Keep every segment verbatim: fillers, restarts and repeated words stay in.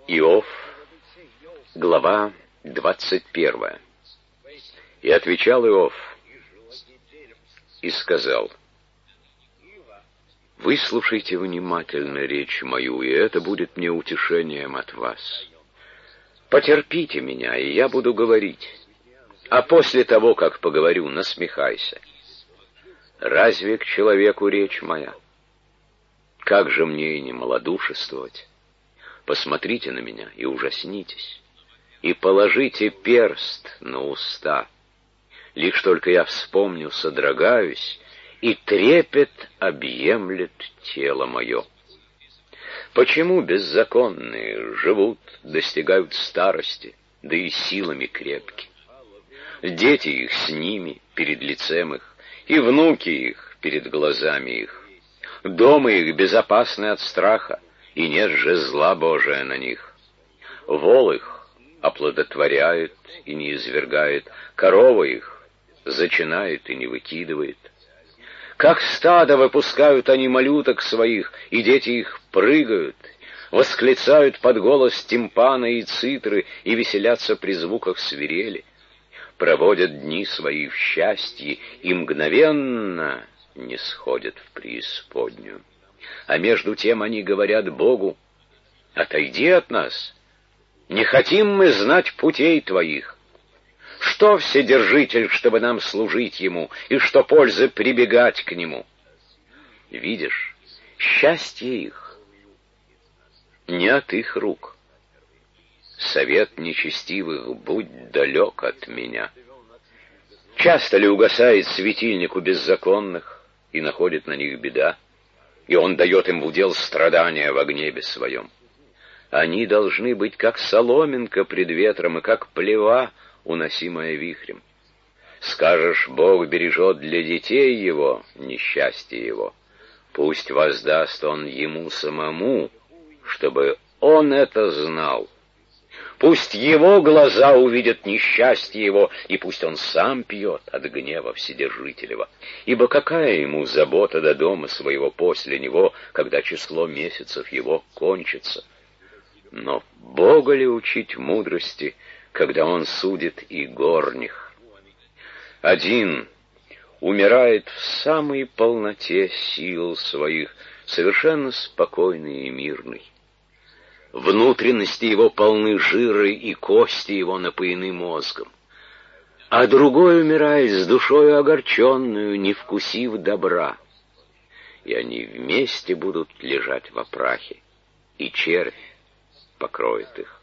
Иов, глава двадцать первая. И отвечал Иов и сказал: «Выслушайте внимательно речь мою, и это будет мне утешением от вас. Потерпите меня, и я буду говорить, а после того, как поговорю, насмехайся. Разве к человеку речь моя? Как же мне и не малодушествовать? Посмотрите на меня и ужаснитесь, и положите перст на уста. Лишь только я вспомню, содрогаюсь, и трепет объемлет тело мое. Почему беззаконные живут, достигают старости, да и силами крепки? Дети их с ними, перед лицем их, и внуки их перед глазами их. Дома их безопасны от страха, и нет же зла Божия на них. Вол их оплодотворяет и не извергает, корова их зачинает и не выкидывает. Как стадо выпускают они малюток своих, и дети их прыгают, восклицают под голос тимпана и цитры и веселятся при звуках свирели, проводят дни свои в счастье и мгновенно не сходят в преисподнюю. А между тем они говорят Богу: «Отойди от нас, не хотим мы знать путей твоих. Что Вседержитель, чтобы нам служить ему, и что пользы прибегать к нему?» Видишь, счастье их не от их рук. Совет нечестивых будь далек от меня. Часто ли угасает светильник у беззаконных, и находит на них беда, и он дает им в удел страдания во гневе своем? Они должны быть как соломинка пред ветром, и как плева, уносимая вихрем. Скажешь: Бог бережет для детей его несчастье его. Пусть воздаст он ему самому, чтобы он это знал. Пусть его глаза увидят несчастье его, и пусть он сам пьет от гнева Вседержителева. Ибо какая ему забота до дома своего после него, когда число месяцев его кончится? Но Бога ли учить мудрости, когда он судит и горних? Один умирает в самой полноте сил своих, совершенно спокойный и мирный. Внутренности его полны жира, и кости его напоены мозгом. А другой умирает с душою огорченную, не вкусив добра. И они вместе будут лежать во прахе, и червь покроет их.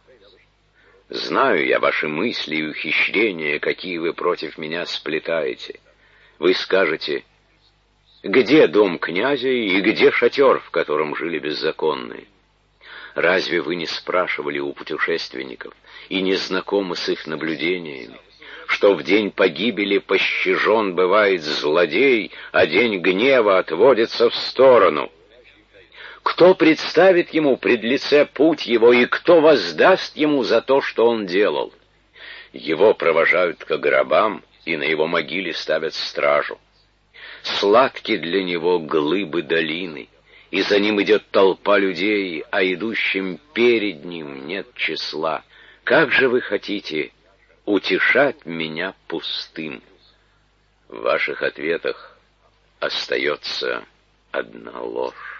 Знаю я ваши мысли и ухищрения, какие вы против меня сплетаете. Вы скажете: где дом князя и где шатер, в котором жили беззаконные? Разве вы не спрашивали у путешественников и не знакомы с их наблюдениями, что в день погибели пощажен бывает злодей, а день гнева отводится в сторону? Кто представит ему пред лице путь его, и кто воздаст ему за то, что он делал? Его провожают к гробам, и на его могиле ставят стражу. Сладки для него глыбы долины, и за ним идет толпа людей, а идущим перед ним нет числа. Как же вы хотите утешать меня пустым? В ваших ответах остается одна ложь.